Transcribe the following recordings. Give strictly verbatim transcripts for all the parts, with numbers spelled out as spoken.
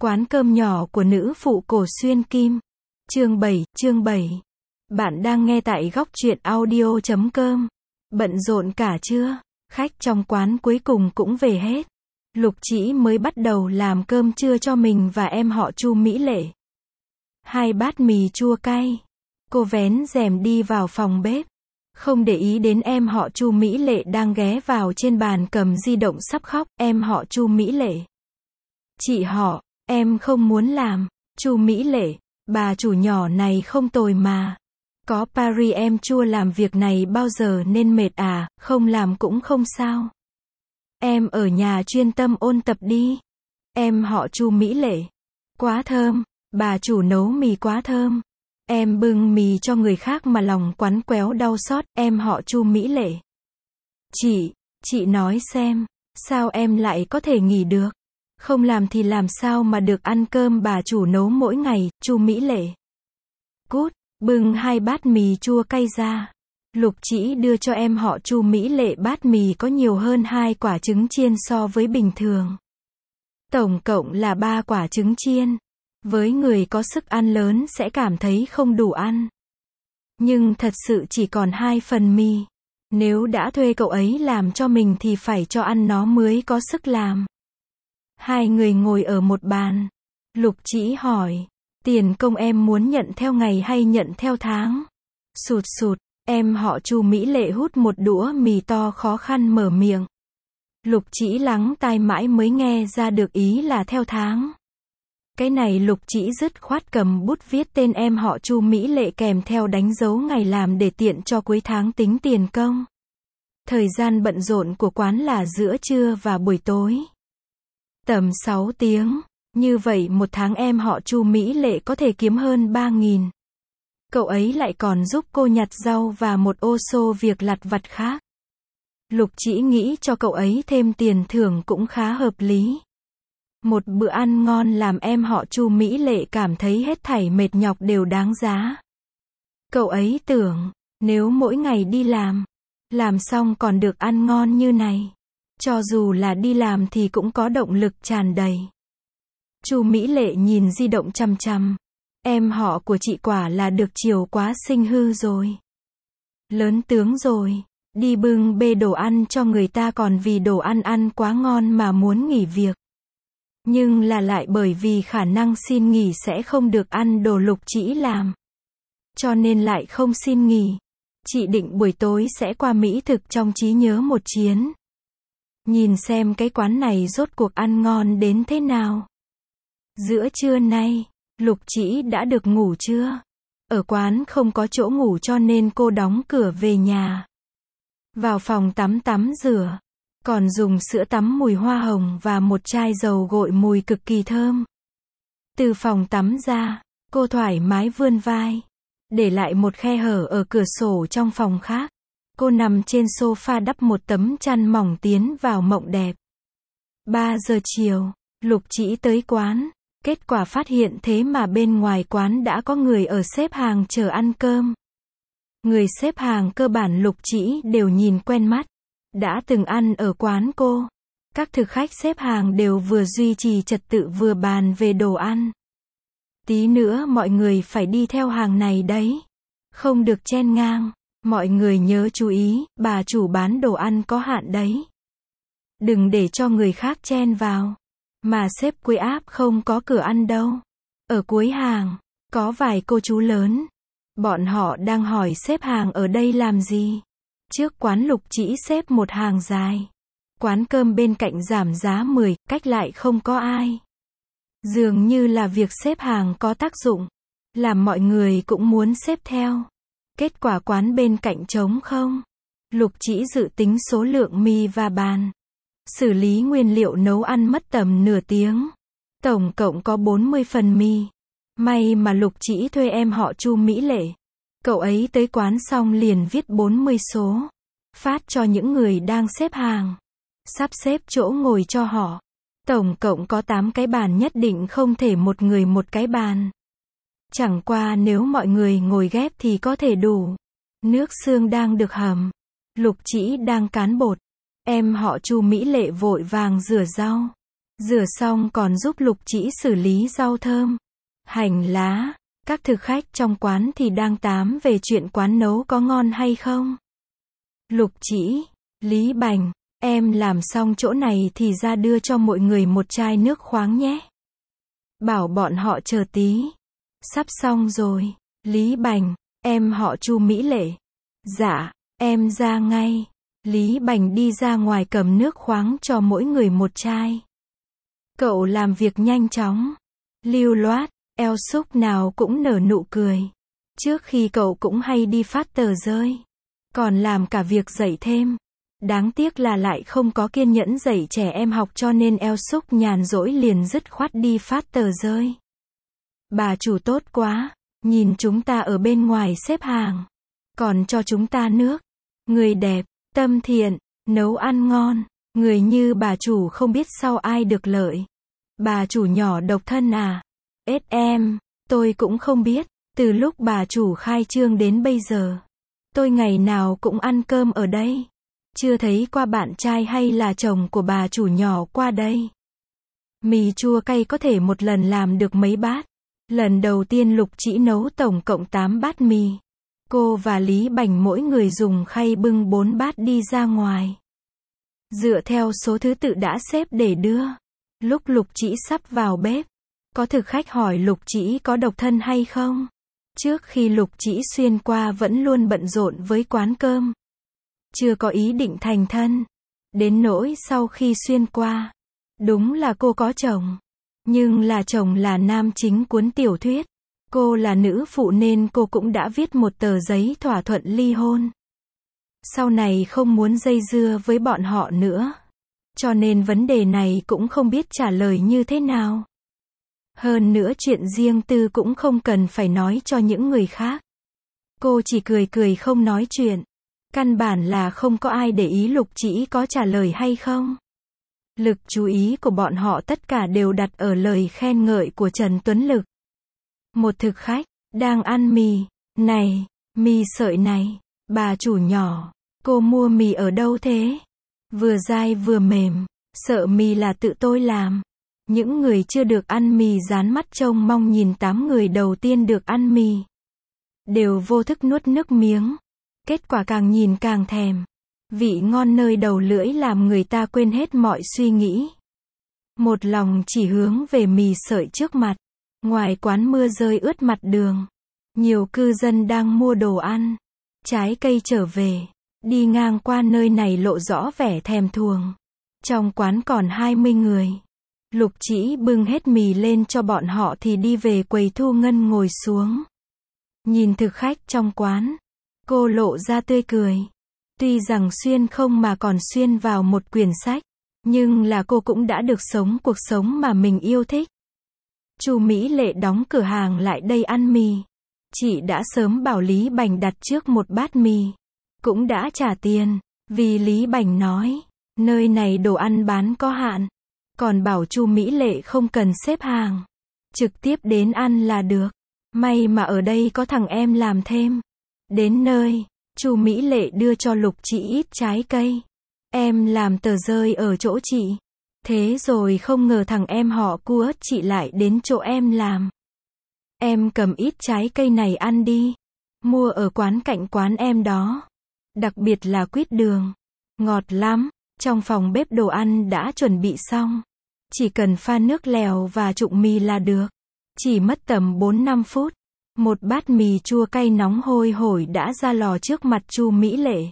Quán cơm nhỏ của nữ phụ Cổ Xuyên Kim. Chương bảy, chương bảy. Bạn đang nghe tại góc truyện audio chấm com. Bận rộn cả chưa? Khách trong quán cuối cùng cũng về hết. Lục Chỉ mới bắt đầu làm cơm trưa cho mình và em họ Chu Mỹ Lệ. Hai bát mì chua cay. Cô vén rèm đi vào phòng bếp. Không để ý đến em họ Chu Mỹ Lệ đang ghé vào trên bàn cầm di động sắp khóc. Em họ Chu Mỹ Lệ. Chị họ, em không muốn làm. Chu Mỹ Lệ, bà chủ nhỏ này không tồi mà. Có Paris em chua làm việc này bao giờ nên mệt à, không làm cũng không sao. Em ở nhà chuyên tâm ôn tập đi. Em họ Chu Mỹ Lệ. Quá thơm, bà chủ nấu mì quá thơm. Em bưng mì cho người khác mà lòng quắn quéo đau xót. Em họ Chu Mỹ Lệ. Chị, chị nói xem, sao em lại có thể nghỉ được? Không làm thì làm sao mà được ăn cơm bà chủ nấu mỗi ngày. Chu Mỹ Lệ. Cút, bưng hai bát mì chua cay ra. Lục Chỉ đưa cho em họ Chu Mỹ Lệ bát mì có nhiều hơn hai quả trứng chiên so với bình thường. Tổng cộng là ba quả trứng chiên. Với người có sức ăn lớn sẽ cảm thấy không đủ ăn. Nhưng thật sự chỉ còn hai phần mì. Nếu đã thuê cậu ấy làm cho mình thì phải cho ăn nó mới có sức làm. Hai người ngồi ở một bàn. Lục Chỉ hỏi, tiền công em muốn nhận theo ngày hay nhận theo tháng? Sụt sụt, em họ Chu Mỹ Lệ hút một đũa mì to khó khăn mở miệng. Lục Chỉ lắng tai mãi mới nghe ra được ý là theo tháng. Cái này Lục Chỉ dứt khoát cầm bút viết tên em họ Chu Mỹ Lệ kèm theo đánh dấu ngày làm để tiện cho cuối tháng tính tiền công. Thời gian bận rộn của quán là giữa trưa và buổi tối. Tầm sáu tiếng. Như vậy một tháng em họ Chu Mỹ Lệ có thể kiếm hơn ba nghìn. Cậu ấy lại còn giúp cô nhặt rau và một ô xô việc lặt vặt khác. Lục Chỉ nghĩ cho cậu ấy thêm tiền thưởng cũng khá hợp lý. Một bữa ăn ngon làm em họ Chu Mỹ Lệ cảm thấy hết thảy mệt nhọc đều đáng giá. Cậu ấy tưởng, nếu mỗi ngày đi làm, làm xong còn được ăn ngon như này, cho dù là đi làm thì cũng có động lực tràn đầy. Chu Mỹ Lệ nhìn di động chằm chằm. Em họ của chị quả là được chiều quá sinh hư rồi. Lớn tướng rồi, đi bưng bê đồ ăn cho người ta còn vì đồ ăn ăn quá ngon mà muốn nghỉ việc. Nhưng là lại bởi vì khả năng xin nghỉ sẽ không được ăn đồ Lục Chỉ làm. Cho nên lại không xin nghỉ. Chị định buổi tối sẽ qua mỹ thực trong trí nhớ một chuyến. Nhìn xem cái quán này rốt cuộc ăn ngon đến thế nào. Giữa trưa nay, Lục Chỉ đã được ngủ chưa? Ở quán không có chỗ ngủ cho nên cô đóng cửa về nhà. Vào phòng tắm tắm rửa. Còn dùng sữa tắm mùi hoa hồng và một chai dầu gội mùi cực kỳ thơm. Từ phòng tắm ra, cô thoải mái vươn vai. Để lại một khe hở ở cửa sổ trong phòng khác. Cô nằm trên sofa đắp một tấm chăn mỏng tiến vào mộng đẹp. ba giờ chiều, Lục Chỉ tới quán. Kết quả phát hiện thế mà bên ngoài quán đã có người ở xếp hàng chờ ăn cơm. Người xếp hàng cơ bản Lục Chỉ đều nhìn quen mắt. Đã từng ăn ở quán cô. Các thực khách xếp hàng đều vừa duy trì trật tự vừa bàn về đồ ăn. Tí nữa mọi người phải đi theo hàng này đấy. Không được chen ngang. Mọi người nhớ chú ý, bà chủ bán đồ ăn có hạn đấy. Đừng để cho người khác chen vào. Mà xếp cuối áp không có cửa ăn đâu. Ở cuối hàng, có vài cô chú lớn. Bọn họ đang hỏi xếp hàng ở đây làm gì. Trước quán Lục Chỉ xếp một hàng dài. Quán cơm bên cạnh giảm giá mười, cách lại không có ai. Dường như là việc xếp hàng có tác dụng. Làm mọi người cũng muốn xếp theo. Kết quả quán bên cạnh trống không. Lục Chỉ dự tính số lượng mì và bàn. Xử lý nguyên liệu nấu ăn mất tầm nửa tiếng. Tổng cộng có bốn mươi phần mì. May mà Lục Chỉ thuê em họ Chu Mỹ Lệ. Cậu ấy tới quán xong liền viết bốn mươi số. Phát cho những người đang xếp hàng. Sắp xếp chỗ ngồi cho họ. Tổng cộng có tám cái bàn nhất định không thể một người một cái bàn. Chẳng qua nếu mọi người ngồi ghép thì có thể đủ. Nước xương đang được hầm. Lục Chỉ đang cán bột. Em họ Chu Mỹ Lệ vội vàng rửa rau. Rửa xong còn giúp Lục Chỉ xử lý rau thơm, hành lá. Các thực khách trong quán thì đang tám về chuyện quán nấu có ngon hay không. Lục Chỉ, Lý Bành, em làm xong chỗ này thì ra đưa cho mọi người một chai nước khoáng nhé. Bảo bọn họ chờ tí. Sắp xong rồi. Lý Bành, em họ Chu Mỹ Lệ. Dạ, em ra ngay. Lý Bành đi ra ngoài cầm nước khoáng cho mỗi người một chai. Cậu làm việc nhanh chóng, lưu loát, eo xúc nào cũng nở nụ cười. Trước khi cậu cũng hay đi phát tờ rơi, còn làm cả việc dạy thêm. Đáng tiếc là lại không có kiên nhẫn dạy trẻ em học cho nên eo xúc nhàn rỗi liền dứt khoát đi phát tờ rơi. Bà chủ tốt quá, nhìn chúng ta ở bên ngoài xếp hàng, còn cho chúng ta nước. Người đẹp, tâm thiện, nấu ăn ngon, người như bà chủ không biết sau ai được lợi. Bà chủ nhỏ độc thân à? Ết em, tôi cũng không biết, từ lúc bà chủ khai trương đến bây giờ, tôi ngày nào cũng ăn cơm ở đây. Chưa thấy qua bạn trai hay là chồng của bà chủ nhỏ qua đây. Mì chua cay có thể một lần làm được mấy bát. Lần đầu tiên Lục Chỉ nấu tổng cộng tám bát mì. Cô và Lý Bành mỗi người dùng khay bưng bốn bát đi ra ngoài. Dựa theo số thứ tự đã xếp để đưa. Lúc Lục Chỉ sắp vào bếp, có thực khách hỏi Lục Chỉ có độc thân hay không. Trước khi Lục Chỉ xuyên qua vẫn luôn bận rộn với quán cơm, chưa có ý định thành thân. Đến nỗi sau khi xuyên qua, đúng là cô có chồng, nhưng là chồng là nam chính cuốn tiểu thuyết. Cô là nữ phụ nên cô cũng đã viết một tờ giấy thỏa thuận ly hôn. Sau này không muốn dây dưa với bọn họ nữa, cho nên vấn đề này cũng không biết trả lời như thế nào. Hơn nữa chuyện riêng tư cũng không cần phải nói cho những người khác. Cô chỉ cười cười không nói chuyện. Căn bản là không có ai để ý Lục Chỉ có trả lời hay không. Lực chú ý của bọn họ tất cả đều đặt ở lời khen ngợi của Trần Tuấn Lực. Một thực khách, đang ăn mì. Này, mì sợi này, bà chủ nhỏ, cô mua mì ở đâu thế? Vừa dai vừa mềm, sợ mì là tự tôi làm. Những người chưa được ăn mì dán mắt trông mong nhìn tám người đầu tiên được ăn mì. Đều vô thức nuốt nước miếng. Kết quả càng nhìn càng thèm. Vị ngon nơi đầu lưỡi làm người ta quên hết mọi suy nghĩ. Một lòng chỉ hướng về mì sợi trước mặt. Ngoài quán mưa rơi ướt mặt đường. Nhiều cư dân đang mua đồ ăn, trái cây trở về. Đi ngang qua nơi này lộ rõ vẻ thèm thuồng. Trong quán còn hai mươi người. Lục Chỉ bưng hết mì lên cho bọn họ thì đi về quầy thu ngân ngồi xuống. Nhìn thực khách trong quán, cô lộ ra tươi cười. Tuy rằng xuyên không mà còn xuyên vào một quyển sách, nhưng là cô cũng đã được sống cuộc sống mà mình yêu thích. Chu Mỹ Lệ đóng cửa hàng lại đây ăn mì. Chị đã sớm bảo Lý Bành đặt trước một bát mì. Cũng đã trả tiền, vì Lý Bành nói, nơi này đồ ăn bán có hạn. Còn bảo Chu Mỹ Lệ không cần xếp hàng, trực tiếp đến ăn là được. May mà ở đây có thằng em làm thêm. Đến nơi, Chu Mỹ Lệ đưa cho Lục Chỉ ít trái cây. Em làm tờ rơi ở chỗ chị. Thế rồi không ngờ thằng em họ Cua chị lại đến chỗ em làm. Em cầm ít trái cây này ăn đi. Mua ở quán cạnh quán em đó. Đặc biệt là quýt đường. Ngọt lắm. Trong phòng bếp đồ ăn đã chuẩn bị xong. Chỉ cần pha nước lèo và trụng mì là được. Chỉ mất tầm bốn năm phút. Một bát mì chua cay nóng hôi hổi đã ra lò trước mặt Chu Mỹ Lệ.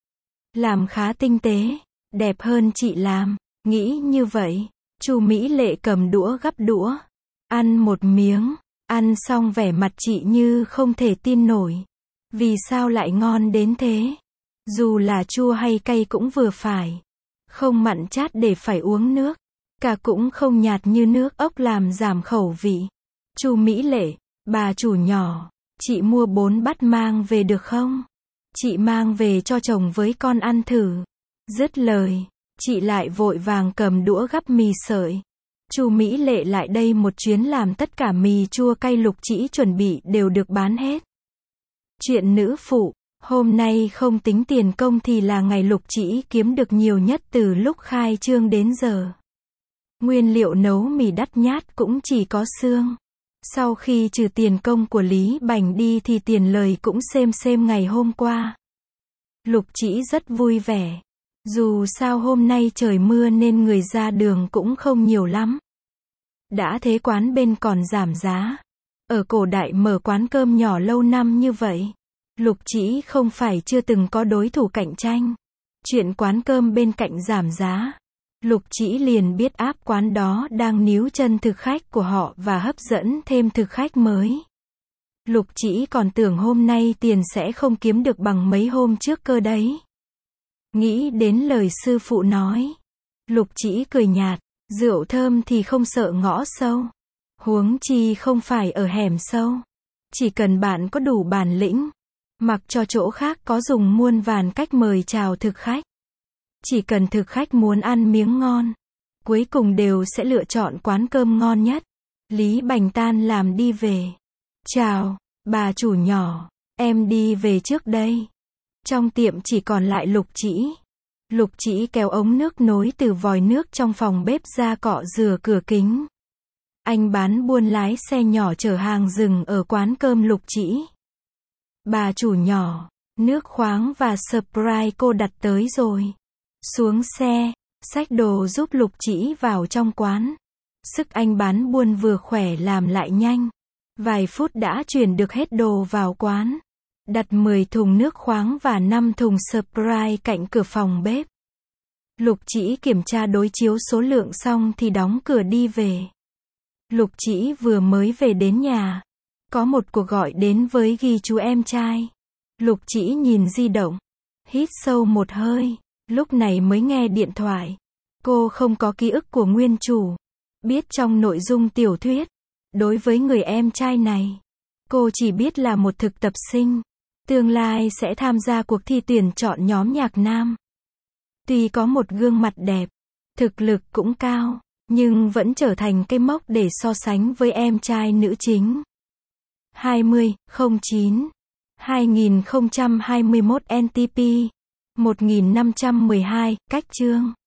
Làm khá tinh tế, đẹp hơn chị làm. Nghĩ như vậy, Chu Mỹ Lệ cầm đũa gắp đũa. Ăn một miếng, ăn xong vẻ mặt chị như không thể tin nổi. Vì sao lại ngon đến thế? Dù là chua hay cay cũng vừa phải. Không mặn chát để phải uống nước. Cả cũng không nhạt như nước ốc làm giảm khẩu vị. Chu Mỹ Lệ, bà chủ nhỏ, chị mua bốn bát mang về được không? Chị mang về cho chồng với con ăn thử. Dứt lời, chị lại vội vàng cầm đũa gắp mì sợi. Chu Mỹ Lệ lại đây một chuyến làm tất cả mì chua cay Lục Chỉ chuẩn bị đều được bán hết. Chuyện nữ phụ, hôm nay không tính tiền công thì là ngày Lục Chỉ kiếm được nhiều nhất từ lúc khai trương đến giờ. Nguyên liệu nấu mì đắt nhát cũng chỉ có xương. Sau khi trừ tiền công của Lý Bành đi thì tiền lời cũng xêm xêm ngày hôm qua. Lục Trĩ rất vui vẻ. Dù sao hôm nay trời mưa nên người ra đường cũng không nhiều lắm. Đã thế quán bên còn giảm giá. Ở cổ đại mở quán cơm nhỏ lâu năm như vậy, Lục Trĩ không phải chưa từng có đối thủ cạnh tranh. Chuyện quán cơm bên cạnh giảm giá, Lục Trĩ liền biết áp quán đó đang níu chân thực khách của họ và hấp dẫn thêm thực khách mới. Lục Trĩ còn tưởng hôm nay tiền sẽ không kiếm được bằng mấy hôm trước cơ đấy. Nghĩ đến lời sư phụ nói, Lục Trĩ cười nhạt, rượu thơm thì không sợ ngõ sâu. Huống chi không phải ở hẻm sâu. Chỉ cần bạn có đủ bản lĩnh, mặc cho chỗ khác có dùng muôn vàn cách mời chào thực khách. Chỉ cần thực khách muốn ăn miếng ngon, cuối cùng đều sẽ lựa chọn quán cơm ngon nhất. Lý Bành tan làm đi về. Chào, bà chủ nhỏ, em đi về trước đây. Trong tiệm chỉ còn lại Lục Trĩ. Lục Trĩ kéo ống nước nối từ vòi nước trong phòng bếp ra cọ rửa cửa kính. Anh bán buôn lái xe nhỏ chở hàng dừng ở quán cơm Lục Trĩ. Bà chủ nhỏ, nước khoáng và Sprite cô đặt tới rồi. Xuống xe, xách đồ giúp Lục Trĩ vào trong quán. Sức anh bán buôn vừa khỏe làm lại nhanh. Vài phút đã chuyển được hết đồ vào quán. Đặt mười thùng nước khoáng và năm thùng Sprite cạnh cửa phòng bếp. Lục Trĩ kiểm tra đối chiếu số lượng xong thì đóng cửa đi về. Lục Trĩ vừa mới về đến nhà, có một cuộc gọi đến với ghi chú em trai. Lục Trĩ nhìn di động, hít sâu một hơi, lúc này mới nghe điện thoại. Cô không có ký ức của nguyên chủ, biết trong nội dung tiểu thuyết, đối với người em trai này, cô chỉ biết là một thực tập sinh, tương lai sẽ tham gia cuộc thi tuyển chọn nhóm nhạc nam. Tuy có một gương mặt đẹp, thực lực cũng cao, nhưng vẫn trở thành cái mốc để so sánh với em trai nữ chính. hai mươi không chín hai nghìn không trăm hai mươi mốt N T P một nghìn năm trăm mười hai, cách chương